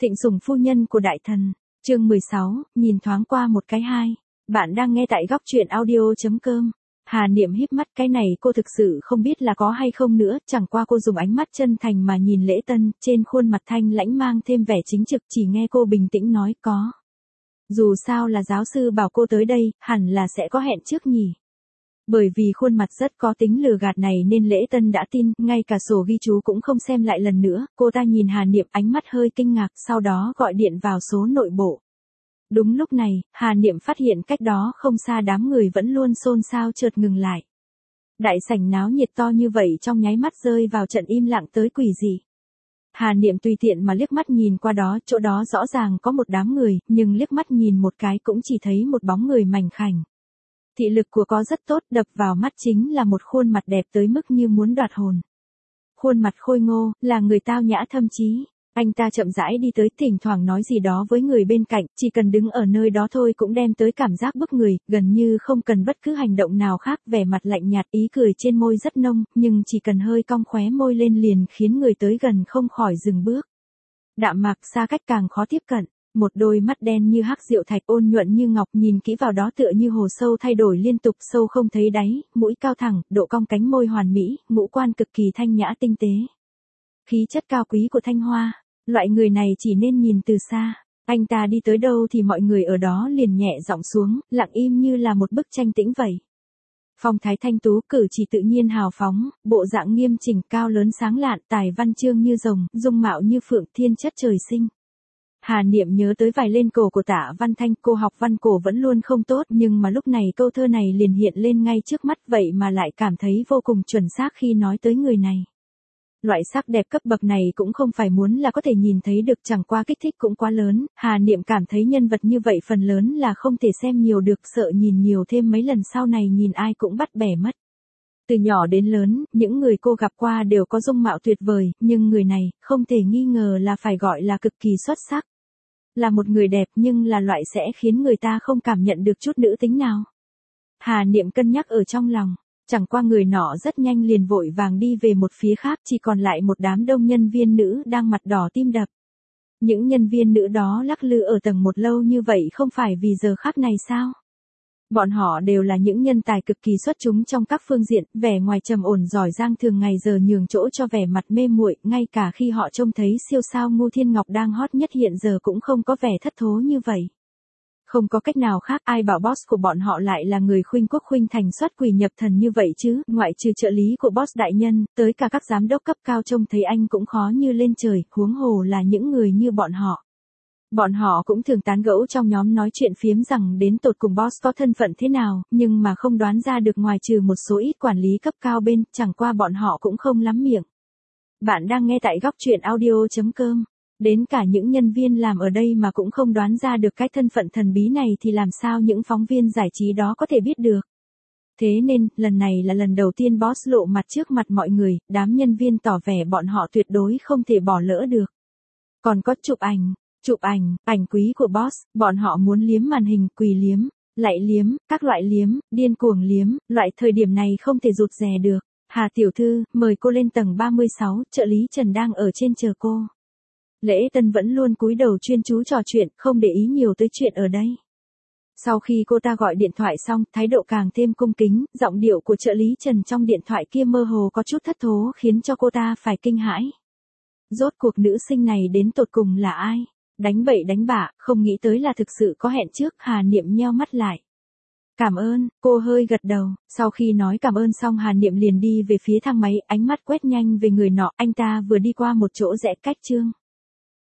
Thịnh Sủng phu nhân của đại thần. Chương 16, nhìn thoáng qua một cái hai. Bạn đang nghe tại góc truyện audio.com. Hà Niệm híp mắt, cái này cô thực sự không biết là có hay không nữa, chẳng qua cô dùng ánh mắt chân thành mà nhìn Lễ Tân, trên khuôn mặt thanh lãnh mang thêm vẻ chính trực, chỉ nghe cô bình tĩnh nói có. Dù sao là giáo sư bảo cô tới đây, hẳn là sẽ có hẹn trước nhỉ. Bởi vì khuôn mặt rất có tính lừa gạt này nên Lễ Tân đã tin, ngay cả sổ ghi chú cũng không xem lại lần nữa, cô ta nhìn Hà Niệm ánh mắt hơi kinh ngạc, sau đó gọi điện vào số nội bộ. Đúng lúc này, Hà Niệm phát hiện cách đó không xa đám người vẫn luôn xôn xao chợt ngừng lại. Đại sảnh náo nhiệt to như vậy trong nháy mắt rơi vào trận im lặng tới quỷ dị. Hà Niệm tùy tiện mà liếc mắt nhìn qua đó, chỗ đó rõ ràng có một đám người, nhưng liếc mắt nhìn một cái cũng chỉ thấy một bóng người mảnh khảnh. Thị lực của có rất tốt, đập vào mắt chính là một khuôn mặt đẹp tới mức như muốn đoạt hồn. Khuôn mặt khôi ngô, là người tao nhã thâm trí. Anh ta chậm rãi đi tới, thỉnh thoảng nói gì đó với người bên cạnh, chỉ cần đứng ở nơi đó thôi cũng đem tới cảm giác bức người, gần như không cần bất cứ hành động nào khác, vẻ mặt lạnh nhạt, ý cười trên môi rất nông, nhưng chỉ cần hơi cong khóe môi lên liền khiến người tới gần không khỏi dừng bước. Đạm mạc, xa cách càng khó tiếp cận. Một đôi mắt đen như hắc diệu thạch, ôn nhuận như ngọc, nhìn kỹ vào đó tựa như hồ sâu thay đổi liên tục, sâu không thấy đáy, mũi cao thẳng, độ cong cánh môi hoàn mỹ, ngũ quan cực kỳ thanh nhã tinh tế. Khí chất cao quý của Thanh Hoa, loại người này chỉ nên nhìn từ xa. Anh ta đi tới đâu thì mọi người ở đó liền nhẹ giọng xuống, lặng im như là một bức tranh tĩnh vậy. Phong thái thanh tú, cử chỉ tự nhiên hào phóng, bộ dạng nghiêm chỉnh, cao lớn sáng lạn, tài văn chương như rồng, dung mạo như phượng, thiên chất trời sinh. Hà Niệm nhớ tới vài lên cổ của Tạ Văn Thanh, cô học văn cổ vẫn luôn không tốt, nhưng mà lúc này câu thơ này liền hiện lên ngay trước mắt, vậy mà lại cảm thấy vô cùng chuẩn xác khi nói tới người này. Loại sắc đẹp cấp bậc này cũng không phải muốn là có thể nhìn thấy được, chẳng qua kích thích cũng quá lớn, Hà Niệm cảm thấy nhân vật như vậy phần lớn là không thể xem nhiều được, sợ nhìn nhiều thêm mấy lần sau này nhìn ai cũng bắt bẻ mất. Từ nhỏ đến lớn, những người cô gặp qua đều có dung mạo tuyệt vời, nhưng người này, không thể nghi ngờ là phải gọi là cực kỳ xuất sắc. Là một người đẹp nhưng là loại sẽ khiến người ta không cảm nhận được chút nữ tính nào. Hà Niệm cân nhắc ở trong lòng, chẳng qua người nọ rất nhanh liền vội vàng đi về một phía khác, chỉ còn lại một đám đông nhân viên nữ đang mặt đỏ tim đập. Những nhân viên nữ đó lắc lư ở tầng một lâu như vậy không phải vì giờ khắc này sao? Bọn họ đều là những nhân tài cực kỳ xuất chúng trong các phương diện, vẻ ngoài trầm ổn giỏi giang thường ngày giờ nhường chỗ cho vẻ mặt mê muội, ngay cả khi họ trông thấy siêu sao Ngô Thiên Ngọc đang hot nhất hiện giờ cũng không có vẻ thất thố như vậy. Không có cách nào khác, ai bảo boss của bọn họ lại là người khuynh quốc khuynh thành xuất quỷ nhập thần như vậy chứ, ngoại trừ trợ lý của boss đại nhân, tới cả các giám đốc cấp cao trông thấy anh cũng khó như lên trời, huống hồ là những người như bọn họ. Bọn họ cũng thường tán gẫu trong nhóm nói chuyện phiếm rằng đến tột cùng boss có thân phận thế nào, nhưng mà không đoán ra được ngoài trừ một số ít quản lý cấp cao bên, chẳng qua bọn họ cũng không lắm miệng. Bạn đang nghe tại góc truyện audio.com. Đến cả những nhân viên làm ở đây mà cũng không đoán ra được cái thân phận thần bí này thì làm sao những phóng viên giải trí đó có thể biết được. Thế nên, lần này là lần đầu tiên boss lộ mặt trước mặt mọi người, đám nhân viên tỏ vẻ bọn họ tuyệt đối không thể bỏ lỡ được. Còn có chụp ảnh quý của boss, bọn họ muốn liếm màn hình, quỳ liếm, lạy liếm, các loại liếm, điên cuồng liếm, loại thời điểm này không thể rụt rè được. Hà tiểu thư, mời cô lên tầng 36, trợ lý Trần đang ở trên chờ cô. Lễ Tân vẫn luôn cúi đầu chuyên chú trò chuyện, không để ý nhiều tới chuyện ở đây. Sau khi cô ta gọi điện thoại xong, thái độ càng thêm cung kính, giọng điệu của trợ lý Trần trong điện thoại kia mơ hồ có chút thất thố khiến cho cô ta phải kinh hãi. Rốt cuộc nữ sinh này đến tột cùng là ai? Đánh bậy đánh bạ, không nghĩ tới là thực sự có hẹn trước, Hà Niệm nheo mắt lại. Cảm ơn, cô hơi gật đầu, sau khi nói cảm ơn xong Hà Niệm liền đi về phía thang máy, ánh mắt quét nhanh về người nọ, anh ta vừa đi qua một chỗ rẽ cách chương.